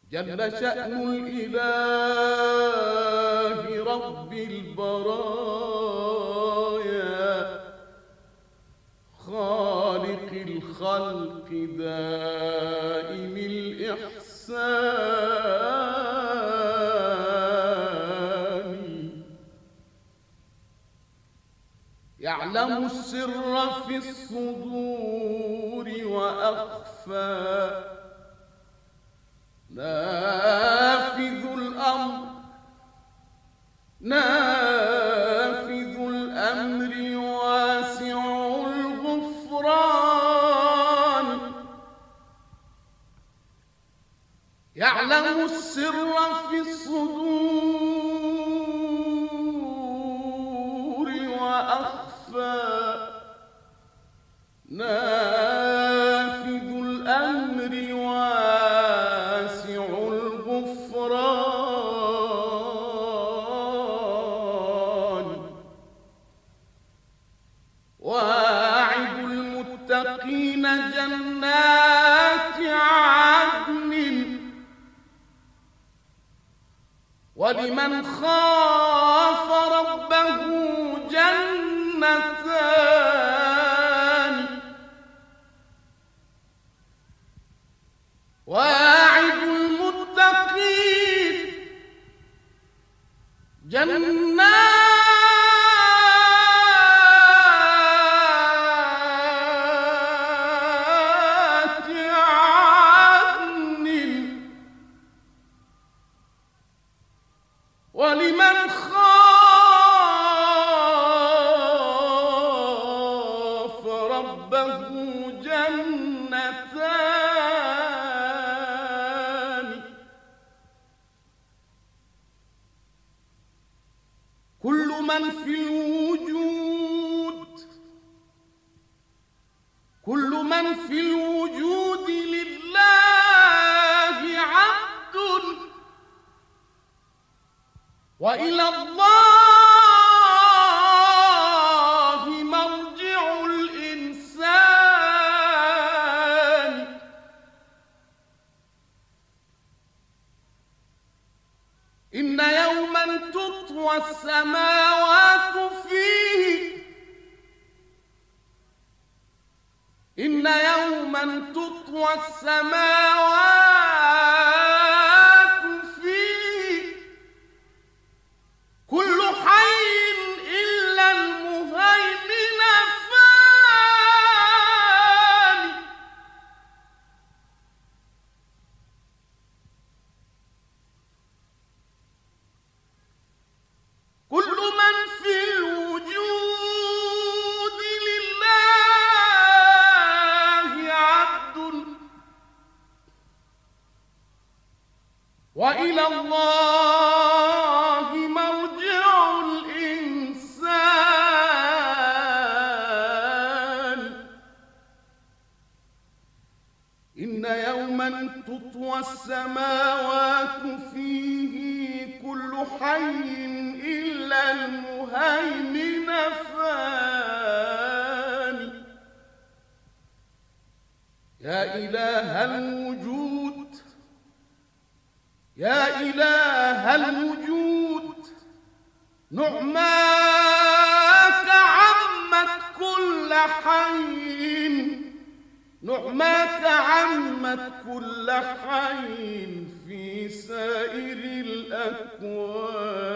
جل شأن الإله رب البرايا خالق الخلق دائم الإحسان يعلم السر في الصدور وأخفى نافذ الأمر واسع الغفران يعلم السر في الصدور وأخفى نافذ الأمر واسع الغفران واعد المتقين جنات عدن ولمن خاف ربه جنتان واعد المتقين جنات عدن ولمن خاف ربه جنتان كل من في الوجود لله عبد وإلى الله مرجع الإنسان إن يوما تطوى السماوات فيه إن يوما تطوى السماوات فيه كل حي إلا المهيمن فان كل من في الوجود لله عبد وإلى الله مرجع الإنسان إن يوما تطوى السماوات فيه كل حي إلا المهيمن فان يا إله الوجود يا إله الوجود نعماك عمت كل حي نعماك عمت كل حي في سائر الأكوان